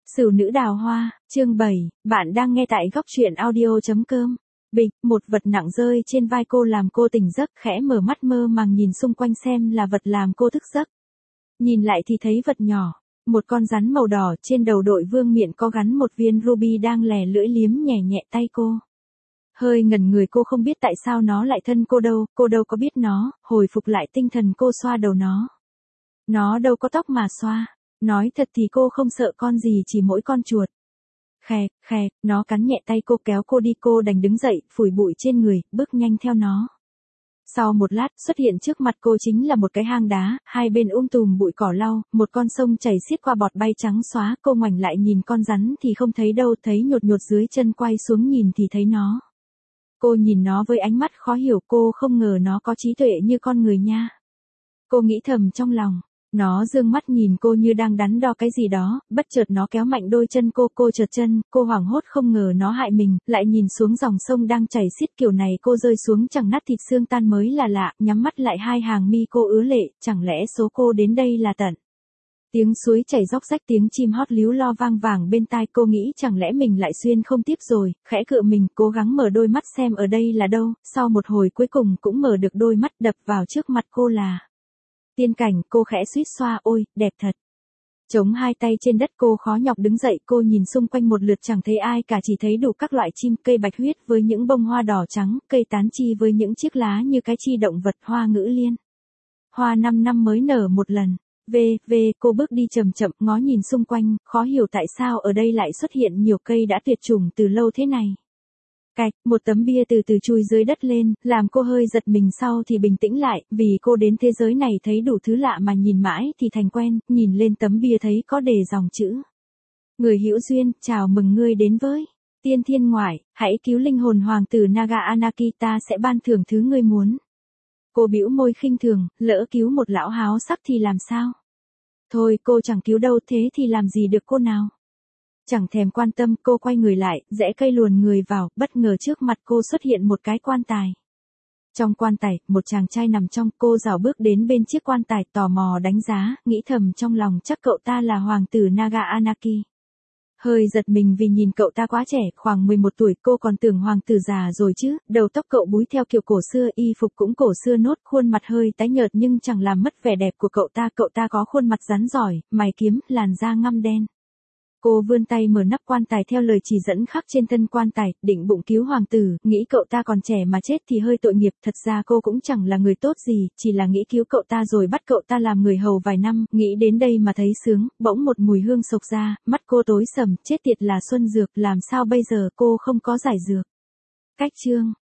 Sửu nữ đào hoa, chương 7, bạn đang nghe tại góc truyện audio.com. Bịch, một vật nặng rơi trên vai cô làm cô tỉnh giấc, khẽ mở mắt mơ màng nhìn xung quanh xem là vật làm cô thức giấc. Nhìn lại thì thấy vật nhỏ, một con rắn màu đỏ trên đầu đội vương miện có gắn một viên ruby đang lè lưỡi liếm nhẹ nhẹ tay cô. Hơi ngẩn người, cô không biết tại sao nó lại thân cô đâu có biết nó, hồi phục lại tinh thần cô xoa đầu nó. Nó đâu có tóc mà xoa. Nói thật thì cô không sợ con gì, chỉ mỗi con chuột. Khè, nó cắn nhẹ tay cô kéo cô đi, cô đành đứng dậy, phủi bụi trên người, bước nhanh theo nó. Sau một lát, xuất hiện trước mặt cô chính là một cái hang đá, hai bên tùm bụi cỏ lau, một con sông chảy xiết qua bọt bay trắng xóa, cô ngoảnh lại nhìn con rắn thì không thấy đâu, thấy nhột nhột dưới chân, quay xuống nhìn thì thấy nó. Cô nhìn nó với ánh mắt khó hiểu, cô không ngờ nó có trí tuệ như con người nha. Cô nghĩ thầm trong lòng. Nó dương mắt nhìn cô như đang đắn đo cái gì đó, bất chợt nó kéo mạnh đôi chân cô trượt chân, cô hoảng hốt không ngờ nó hại mình, lại nhìn xuống dòng sông đang chảy xiết kiểu này, cô rơi xuống chẳng nát thịt xương tan mới là lạ, nhắm mắt lại hai hàng mi cô ứa lệ, chẳng lẽ số cô đến đây là tận. Tiếng suối chảy róc rách, tiếng chim hót líu lo vang vàng bên tai, cô nghĩ chẳng lẽ mình lại xuyên không tiếp rồi, khẽ cựa mình, cố gắng mở đôi mắt xem ở đây là đâu, sau một hồi cuối cùng cũng mở được đôi mắt, đập vào trước mặt cô là tiên cảnh, cô khẽ suýt xoa, ôi, đẹp thật. Chống hai tay trên đất, cô khó nhọc đứng dậy, cô nhìn xung quanh một lượt chẳng thấy ai cả, chỉ thấy đủ các loại chim, cây bạch huyết với những bông hoa đỏ trắng, cây tán chi với những chiếc lá như cái chi động vật, hoa ngữ liên. Hoa 5 năm mới nở một lần. Cô bước đi chậm chậm, ngó nhìn xung quanh, khó hiểu tại sao ở đây lại xuất hiện nhiều cây đã tuyệt chủng từ lâu thế này. Cạch, một tấm bia từ từ chui dưới đất lên, làm cô hơi giật mình, sau thì bình tĩnh lại, vì cô đến thế giới này thấy đủ thứ lạ mà nhìn mãi thì thành quen, nhìn lên tấm bia thấy có đề dòng chữ. Người hữu duyên, chào mừng ngươi đến với Tiên Thiên Ngoại, hãy cứu linh hồn hoàng tử Naga Anaki, ta sẽ ban thưởng thứ ngươi muốn. Cô bĩu môi khinh thường, lỡ cứu một lão háo sắc thì làm sao? Thôi cô chẳng cứu đâu, thế thì làm gì được cô nào? Chẳng thèm quan tâm, cô quay người lại, rẽ cây luồn người vào, bất ngờ trước mặt cô xuất hiện một cái quan tài. Trong quan tài, một chàng trai nằm trong, cô rảo bước đến bên chiếc quan tài, tò mò đánh giá, nghĩ thầm trong lòng chắc cậu ta là hoàng tử Naga Anaki. Hơi giật mình vì nhìn cậu ta quá trẻ, khoảng 11 tuổi, cô còn tưởng hoàng tử già rồi chứ, đầu tóc cậu búi theo kiểu cổ xưa, y phục cũng cổ xưa nốt, khuôn mặt hơi tái nhợt nhưng chẳng làm mất vẻ đẹp của cậu ta có khuôn mặt rắn giỏi, mày kiếm, làn da ngăm đen. Cô vươn tay mở nắp quan tài theo lời chỉ dẫn khắc trên thân quan tài, định bụng cứu hoàng tử, nghĩ cậu ta còn trẻ mà chết thì hơi tội nghiệp, thật ra cô cũng chẳng là người tốt gì, chỉ là nghĩ cứu cậu ta rồi bắt cậu ta làm người hầu vài năm, nghĩ đến đây mà thấy sướng, bỗng một mùi hương xộc ra, mắt cô tối sầm, chết tiệt là xuân dược, làm sao bây giờ, cô không có giải dược. Cách chương